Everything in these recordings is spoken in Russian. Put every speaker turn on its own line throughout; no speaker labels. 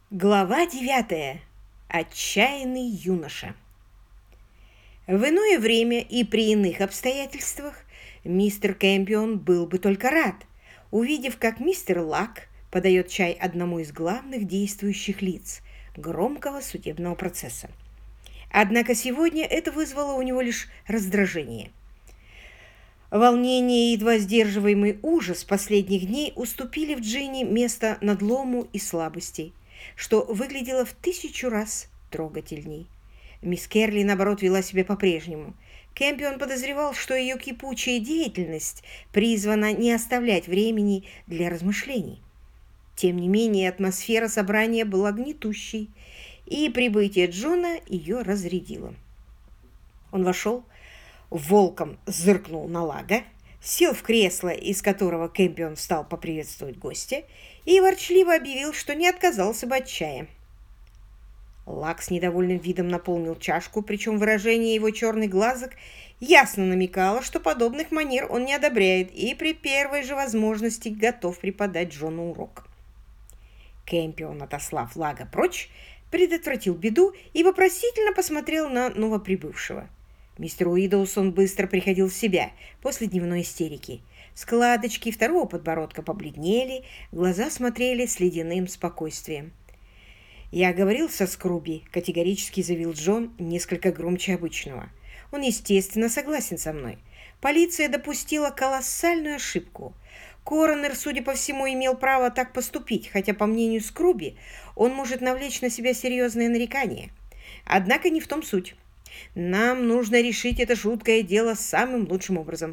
Глава 9. Отчаянный юноша. В иное время и при иных обстоятельствах мистер Кэмпион был бы только рад, увидев, как мистер Лак подает чай одному из главных действующих лиц громкого судебного процесса. Однако сегодня это вызвало у него лишь раздражение. Волнение и едва сдерживаемый ужас последних дней уступили в Джинни место надлому и слабости, что выглядело в 1000 раз трогательней. Мисс Керли, наоборот, вела себя по-прежнему. Кэмпион подозревал, что ее кипучая деятельность призвана не оставлять времени для размышлений. Тем не менее, атмосфера собрания была гнетущей, и прибытие Джона ее разрядило. Он вошел, волком зыркнул на Лага, сел в кресло, из которого Кэмпион встал поприветствовать гостя, и ворчливо объявил, что не отказался бы от чая. Лаг с недовольным видом наполнил чашку, причем выражение его черных глазок ясно намекало, что подобных манер он не одобряет и при первой же возможности готов преподать Джону урок. Кэмпион, отослав Лага прочь, предотвратил беду и вопросительно посмотрел на новоприбывшего. Мистер Уидоусон быстро приходил в себя после дневной истерики. Складочки второго подбородка побледнели, глаза смотрели с ледяным спокойствием. «Я говорил со Скруби», — категорически заявил Джон, несколько громче обычного. «Он, естественно, согласен со мной. Полиция допустила колоссальную ошибку. Коронер, судя по всему, имел право так поступить, хотя, по мнению Скруби, он может навлечь на себя серьезные нарекания. Однако не в том суть. Нам нужно решить это жуткое дело самым лучшим образом».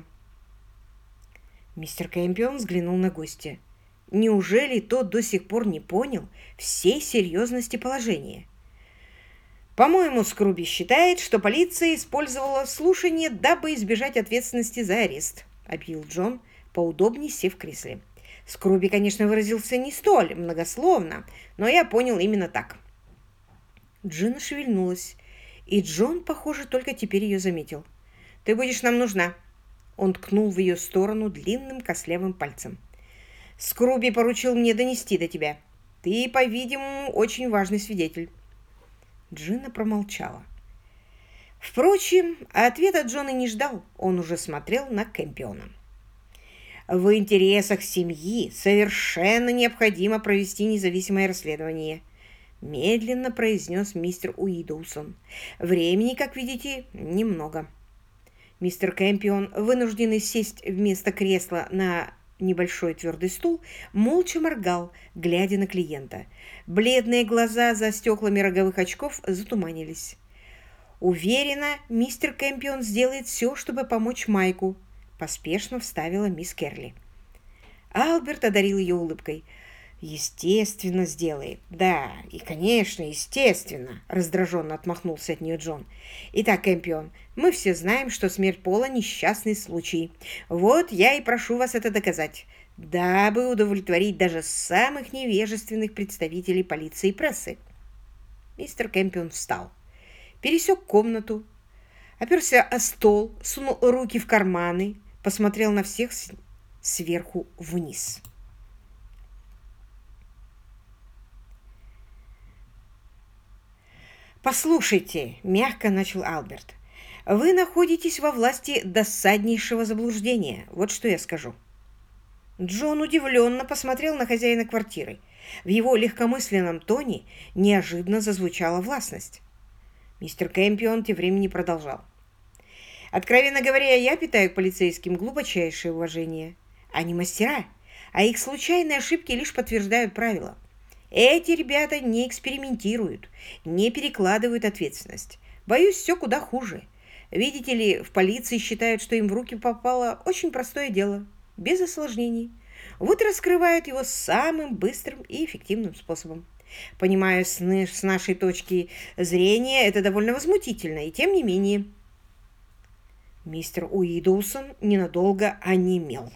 Мистер Кэмпион взглянул на гостя. Неужели тот до сих пор не понял всей серьезности положения? «По-моему, Скруби считает, что полиция использовала слушание, дабы избежать ответственности за арест», — объявил Джон, поудобнее сев в кресле. «Скруби, конечно, выразился не столь многословно, но я понял именно так». Джина шевельнулась, и Джон, похоже, только теперь ее заметил. «Ты будешь нам нужна». Он ткнул в ее сторону длинным костлявым пальцем. «Скруби поручил мне донести до тебя. Ты, по-видимому, очень важный свидетель». Джина промолчала. Впрочем, ответа Джона не ждал. Он уже смотрел на Кэмпиона. «В интересах семьи совершенно необходимо провести независимое расследование», медленно произнес мистер Уидоусон. «Времени, как видите, немного». Мистер Кэмпион, вынужденный сесть вместо кресла на небольшой твердый стул, молча моргал, глядя на клиента. Бледные глаза за стеклами роговых очков затуманились. «Уверена, мистер Кэмпион сделает все, чтобы помочь Майку», поспешно вставила мисс Керли. Алберт одарил ее улыбкой. «Естественно, сделает. Да, и, конечно, естественно», — раздраженно отмахнулся от нее Джон. «Итак, Кэмпион, мы все знаем, что смерть Пола — несчастный случай. Вот я и прошу вас это доказать, дабы удовлетворить даже самых невежественных представителей полиции и прессы». Мистер Кэмпион встал, пересек комнату, оперся о стол, сунул руки в карманы, посмотрел на всех сверху вниз. «Послушайте», — мягко начал Алберт, — «вы находитесь во власти досаднейшего заблуждения. Вот что я скажу». Джон удивленно посмотрел на хозяина квартиры. В его легкомысленном тоне неожиданно зазвучала властность. Мистер Кэмпион тем временем продолжал. «Откровенно говоря, я питаю к полицейским глубочайшее уважение. Они мастера, а их случайные ошибки лишь подтверждают правила. Эти ребята не экспериментируют, не перекладывают ответственность. Боюсь, все куда хуже. Видите ли, в полиции считают, что им в руки попало очень простое дело, без осложнений. Вот и раскрывают его самым быстрым и эффективным способом. Понимаю, с нашей точки зрения это довольно возмутительно, и тем не менее». Мистер Уидоусон ненадолго онемел.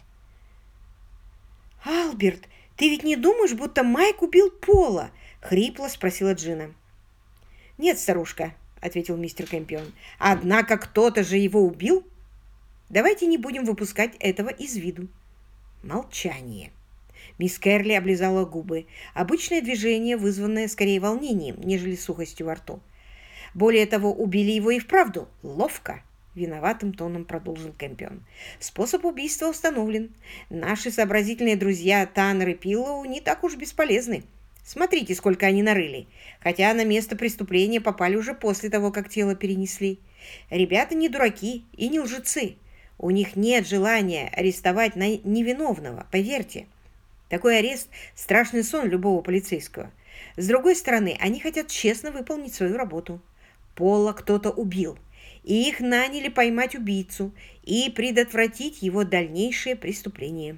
«Алберт, ты ведь не думаешь, будто Майк убил Пола?» — хрипло спросила Джина. «Нет, старушка», — ответил мистер Кэмпион. «Однако кто-то же его убил. Давайте не будем выпускать этого из виду». Молчание. Мисс Керли облизала губы. Обычное движение, вызванное скорее волнением, нежели сухостью во рту. Более того, убили его и вправду. Ловко. Виноватым тоном продолжил Кэмпион. Способ убийства установлен. Наши сообразительные друзья Таннер и Пиллоу не так уж бесполезны. Смотрите, сколько они нарыли. Хотя на место преступления попали уже после того, как тело перенесли. Ребята не дураки и не лжецы. У них нет желания арестовать невиновного, поверьте. Такой арест – страшный сон любого полицейского. С другой стороны, они хотят честно выполнить свою работу. Пола кто-то убил, и их наняли поймать убийцу и предотвратить его дальнейшее преступление.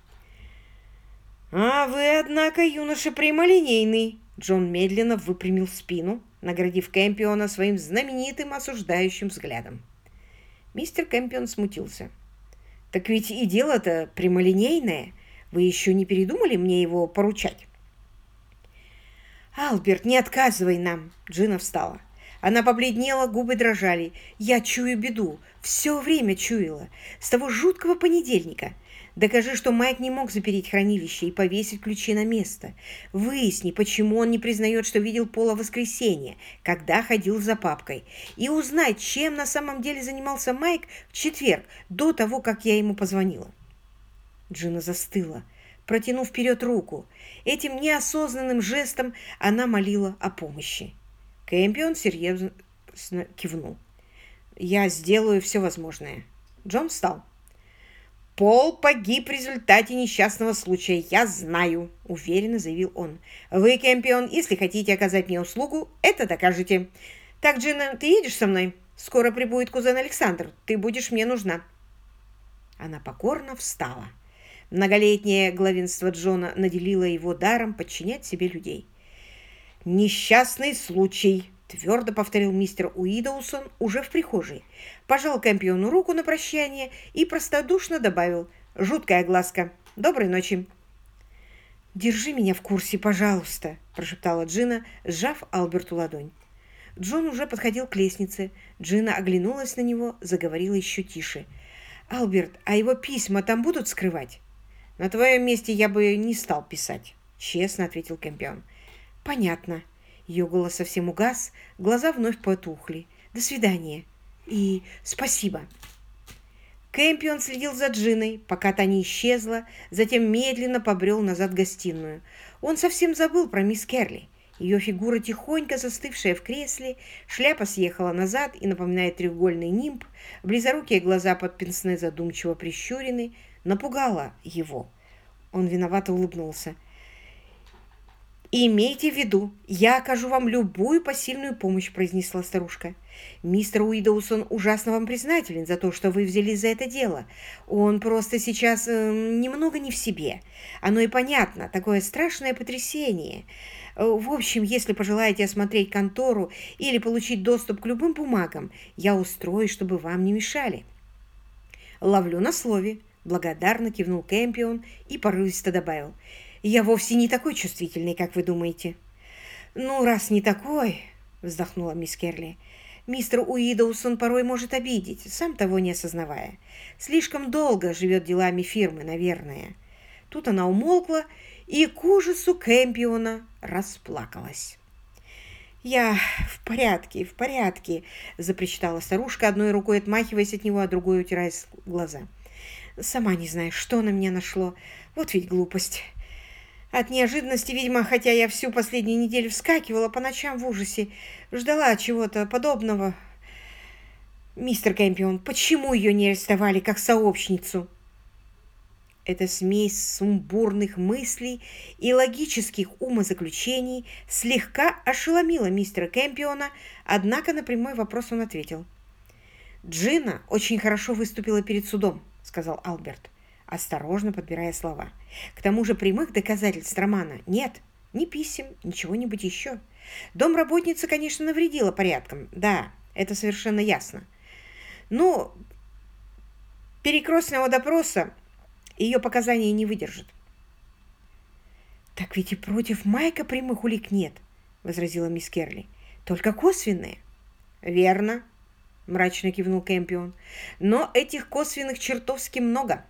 «А вы, однако, юноша прямолинейный!» Джон медленно выпрямил спину, наградив Кэмпиона своим знаменитым осуждающим взглядом. Мистер Кэмпион смутился. «Так ведь и дело-то прямолинейное. Вы еще не передумали мне его поручать?» «Алберт, не отказывай нам!» Джина встала. Она побледнела, губы дрожали. «Я чую беду. Все время чуяла. С того жуткого понедельника. Докажи, что Майк не мог запереть хранилище и повесить ключи на место. Выясни, почему он не признает, что видел Пола в воскресенье, когда ходил за папкой. И узнай, чем на самом деле занимался Майк в четверг, до того, как я ему позвонила». Джина застыла, протянув вперед руку. Этим неосознанным жестом она молила о помощи. Кэмпион серьезно кивнул. «Я сделаю все возможное». Джон встал. «Пол погиб в результате несчастного случая, я знаю», — уверенно заявил он. «Вы, Кэмпион, если хотите оказать мне услугу, это докажете. Так, Джина, ты едешь со мной? Скоро прибудет кузен Александр. Ты будешь мне нужна». Она покорно встала. Многолетнее главенство Джона наделило его даром подчинять себе людей. «Несчастный случай», — твердо повторил мистер Уидоусон уже в прихожей. Пожал Кэмпиону руку на прощание и простодушно добавил: «Жуткая глазка. Доброй ночи». «Держи меня в курсе, пожалуйста», — прошептала Джина, сжав Алберту ладонь. Джон уже подходил к лестнице. Джина оглянулась на него, заговорила еще тише. «Алберт, а его письма там будут скрывать?» «На твоем месте я бы не стал писать», — честно ответил Кэмпион. «Понятно». Ее голос совсем угас, глаза вновь потухли. «До свидания. И спасибо». Кэмпион следил за Джиной, пока та не исчезла, затем медленно побрел назад в гостиную. Он совсем забыл про мисс Керли. Ее фигура, тихонько застывшая в кресле, шляпа съехала назад и напоминает треугольный нимб, близорукие глаза под пенсне задумчиво прищурены, напугала его. Он виновато улыбнулся. «Имейте в виду, я окажу вам любую посильную помощь», — произнесла старушка. «Мистер Уидоусон ужасно вам признателен за то, что вы взялись за это дело. Он просто сейчас немного не в себе. Оно и понятно, такое страшное потрясение. В общем, если пожелаете осмотреть контору или получить доступ к любым бумагам, я устроюсь, чтобы вам не мешали». «Ловлю на слове», — благодарно кивнул Кэмпион и порывисто добавил: «Я вовсе не такой чувствительный, как вы думаете». «Ну, раз не такой», — вздохнула мисс Керли, «мистер Уидоусон порой может обидеть, сам того не осознавая. Слишком долго живет делами фирмы, наверное». Тут она умолкла и к ужасу Кэмпиона расплакалась. «Я в порядке», — запричитала старушка, одной рукой отмахиваясь от него, а другой утирая глаза. «Сама не знаю, что на меня нашло. Вот ведь глупость». От неожиданности, видимо, хотя я всю последнюю неделю вскакивала по ночам в ужасе, ждала чего-то подобного. «Мистер Кэмпион, почему ее не арестовали как сообщницу?» Эта смесь сумбурных мыслей и логических умозаключений слегка ошеломила мистера Кэмпиона, однако на прямой вопрос он ответил. «Джина очень хорошо выступила перед судом», — сказал Алберт, осторожно подбирая слова. «К тому же прямых доказательств романа нет, ни писем, ни чего-нибудь еще. Домработница, конечно, навредила порядком, да, это совершенно ясно. Но перекрестного допроса ее показания не выдержат». «Так ведь и против Майка прямых улик нет», — возразила мисс Керли. «Только косвенные». «Верно», — мрачно кивнул Кэмпион. «Но этих косвенных чертовски много.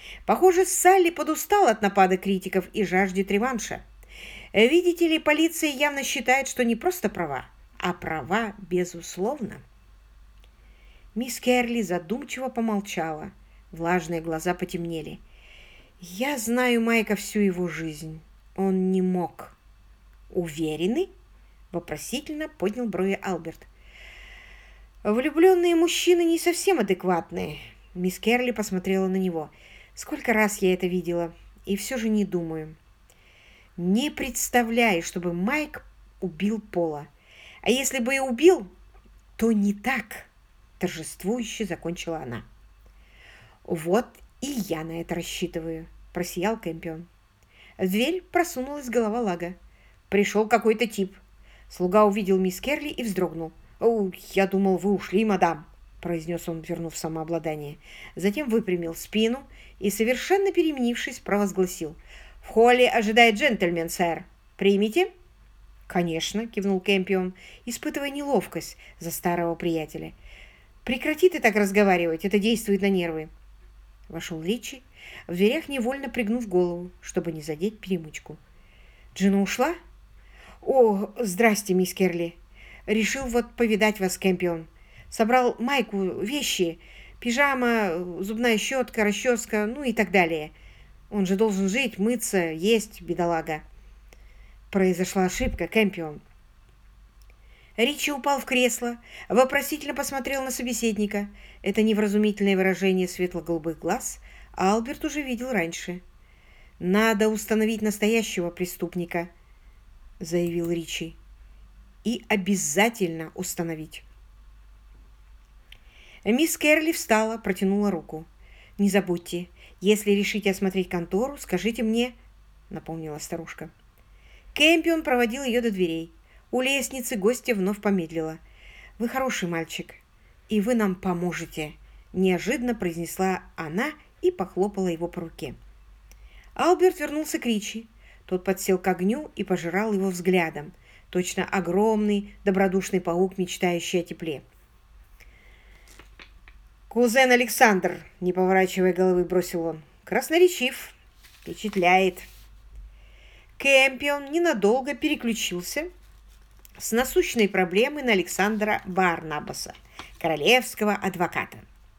Похоже, Салли подустал от напада критиков и жаждет реванша. Видите ли, полиция явно считает, что не просто права, а права безусловно. Мисс Керли задумчиво помолчала. Влажные глаза потемнели. «Я знаю Майка всю его жизнь. Он не мог». «Уверены?» — вопросительно поднял брови Алберт. «Влюбленные мужчины не совсем адекватные». Мисс Керли посмотрела на него. «Сколько раз я это видела, и все же не думаю. Не представляю, чтобы Майк убил Пола. А если бы и убил, то не так», — торжествующе закончила она. «Вот и я на это рассчитываю», — просиял Кэмпион. В дверь просунулась голова Лага. Пришел какой-то тип. Слуга увидел мисс Керли и вздрогнул. «О, я думал, вы ушли, мадам», — произнес он, вернув самообладание. Затем выпрямил спину и, совершенно переменившись, провозгласил. «В холле ожидает джентльмен, сэр. Примите?» «Конечно», — кивнул Кэмпион, испытывая неловкость за старого приятеля. «Прекрати ты так разговаривать, это действует на нервы». Вошел Ричи, в дверях невольно пригнув голову, чтобы не задеть перемычку. «Джина ушла?» «О, здрасте, мисс Керли. Решил вот повидать вас, Кэмпион. Собрал майку, вещи, пижама, зубная щетка, расческа, ну и так далее. Он же должен жить, мыться, есть, бедолага». «Произошла ошибка, Кэмпион». Ричи упал в кресло, вопросительно посмотрел на собеседника. Это невразумительное выражение светло-голубых глаз Алберт уже видел раньше. «Надо установить настоящего преступника», — заявил Ричи. «И обязательно установить». Мисс Керли встала, протянула руку. «Не забудьте, если решите осмотреть контору, скажите мне», — напомнила старушка. Кэмпион проводил ее до дверей. У лестницы гостья вновь помедлила. «Вы хороший мальчик, и вы нам поможете», — неожиданно произнесла она и похлопала его по руке. Алберт вернулся к Ричи. Тот подсел к огню и пожирал его взглядом, точно огромный добродушный паук, мечтающий о тепле. «Кузен Александр», — не поворачивая головы, бросил он, — «красноречив, впечатляет». Кэмпион ненадолго переключился с насущной проблемы на Александра Барнабаса, королевского адвоката.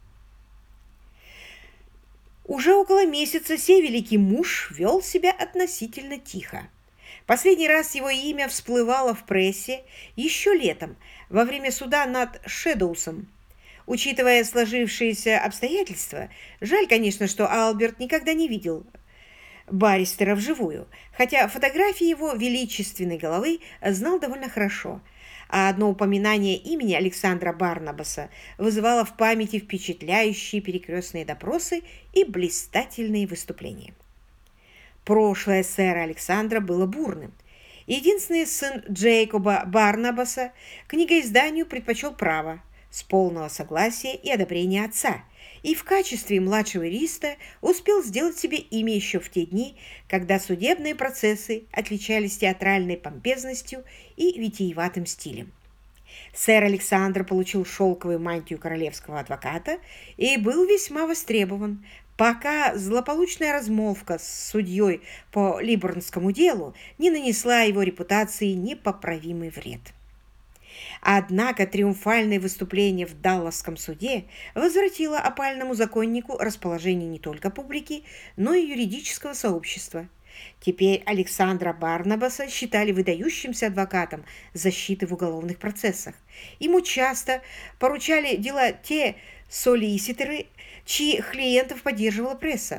Уже около месяца сей великий муж вел себя относительно тихо. Последний раз его имя всплывало в прессе еще летом, во время суда над Шэдоусом. Учитывая сложившиеся обстоятельства, жаль, конечно, что Алберт никогда не видел баристера вживую, хотя фотографии его величественной головы знал довольно хорошо, а одно упоминание имени Александра Барнабаса вызывало в памяти впечатляющие перекрестные допросы и блистательные выступления. Прошлое сэра Александра было бурным. Единственный сын Джейкоба Барнабаса книгоизданию предпочел право, с полного согласия и одобрения отца, и в качестве младшего юриста успел сделать себе имя еще в те дни, когда судебные процессы отличались театральной помпезностью и витиеватым стилем. Сэр Александр получил шелковую мантию королевского адвоката и был весьма востребован, пока злополучная размолвка с судьей по Либорнскому делу не нанесла его репутации непоправимый вред. Однако триумфальное выступление в Далласском суде возвратило опальному законнику расположение не только публики, но и юридического сообщества. Теперь Александра Барнабаса считали выдающимся адвокатом защиты в уголовных процессах. Ему часто поручали дела те солиситоры, чьих клиентов поддерживала пресса.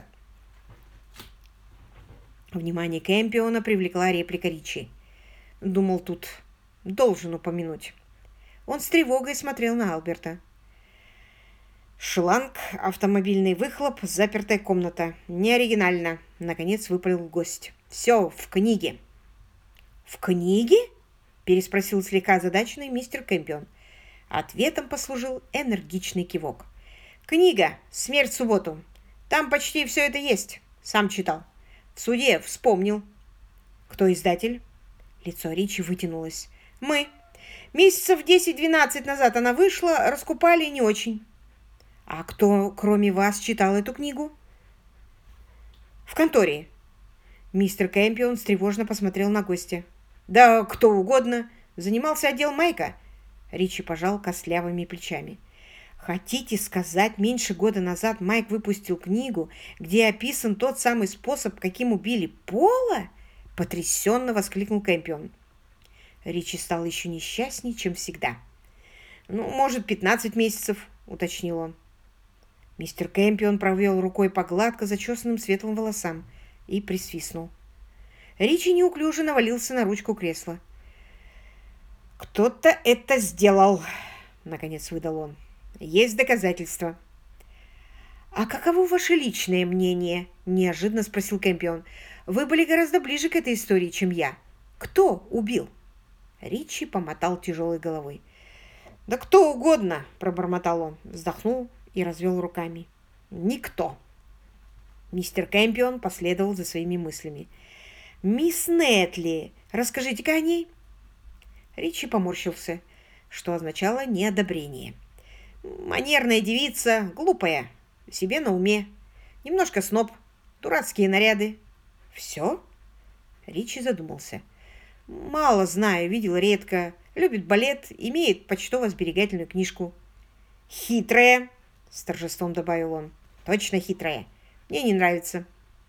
Внимание Кэмпиона привлекла реплика Ричи. «Думал, тут должен упомянуть». Он с тревогой смотрел на Алберта. «Шланг, автомобильный выхлоп, запертая комната. Не оригинально», — наконец выпалил гость. «Все в книге». «В книге?» — переспросил слегка озадаченный мистер Кэмпион. Ответом послужил энергичный кивок. «Книга «Смерть в субботу». Там почти все это есть. Сам читал. В суде вспомнил». «Кто издатель?» Лицо Ричи вытянулось. «Мы. Месяцев 10-12 назад она вышла, раскупали не очень». «А кто, кроме вас, читал эту книгу?» В конторе. Мистер Кэмпион встревоженно посмотрел на гостя. Да кто угодно. Занимался отдел Майка. Ричи пожал костлявыми плечами. Хотите сказать, меньше года назад Майк выпустил книгу, где описан тот самый способ, каким убили Пола? Потрясенно воскликнул Кэмпион. Ричи стал еще несчастнее, чем всегда. «Ну, может, 15 месяцев», — уточнил он. Мистер Кэмпион провел рукой по гладко зачесанным светлым волосам и присвистнул. Ричи неуклюже навалился на ручку кресла. «Кто-то это сделал», — наконец выдал он. «Есть доказательства». «А каково ваше личное мнение?» — неожиданно спросил Кэмпион. «Вы были гораздо ближе к этой истории, чем я. Кто убил?» Ричи помотал тяжелой головой. «Да кто угодно», — пробормотал он, вздохнул и развел руками. «Никто». Мистер Кэмпион последовал за своими мыслями. «Мисс Нетли, расскажите-ка о ней». Ричи поморщился, что означало неодобрение. «Манерная девица, глупая, себе на уме, немножко сноб, дурацкие наряды». «Все?» Ричи задумался. «Мало знаю, видел редко, любит балет, имеет почтово-сберегательную книжку». «Хитрая», — с торжеством добавил он. «Точно хитрая. Мне не нравится».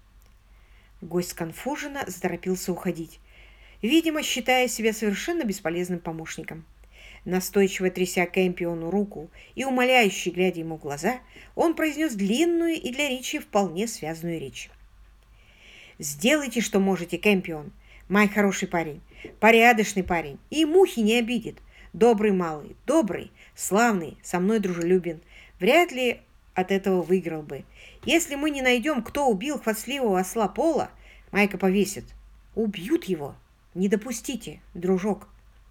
Гость сконфуженно заторопился уходить, видимо, считая себя совершенно бесполезным помощником. Настойчиво тряся Кэмпиону руку и умоляюще глядя ему в глаза, он произнес длинную и для Ричи вполне связанную речь. «Сделайте, что можете, Кэмпион. Май хороший парень, порядочный парень, и мухи не обидит. Добрый малый, добрый, славный, со мной дружелюбен. Вряд ли от этого выиграл бы. Если мы не найдем, кто убил хвастливого осла Пола, Майка повесят. Убьют его. Не допустите, дружок».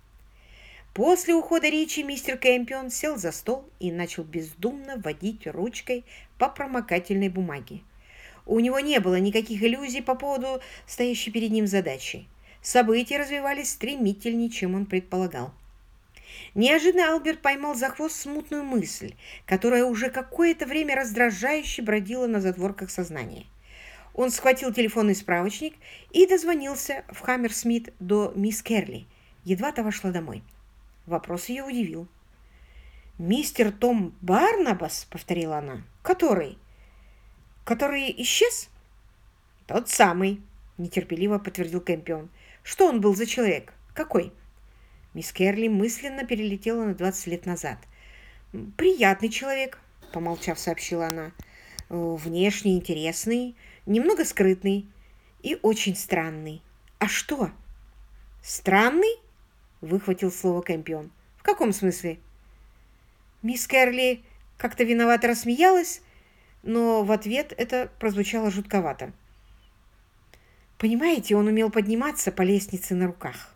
После ухода Ричи мистер Кэмпион сел за стол и начал бездумно водить ручкой по промокательной бумаге. У него не было никаких иллюзий по поводу стоящей перед ним задачи. События развивались стремительнее, чем он предполагал. Неожиданно Альберт поймал за хвост смутную мысль, которая уже какое-то время раздражающе бродила на затворках сознания. Он схватил телефонный справочник и дозвонился в Хаммерсмит до мисс Керли. Едва та вошла домой. Вопрос ее удивил. «Мистер Том Барнабас?» — повторила она. «Который? Который исчез?» «Тот самый», — нетерпеливо подтвердил Кэмпион. «Что он был за человек? Какой?» Мисс Керли мысленно перелетела на 20 лет назад. «Приятный человек», — помолчав, сообщила она. «Внешне интересный, немного скрытный и очень странный». «А что?» «Странный?» — выхватил слово Кэмпион. «В каком смысле?» Мисс Керли как-то виновато рассмеялась, но в ответ это прозвучало жутковато. «Понимаете, он умел подниматься по лестнице на руках».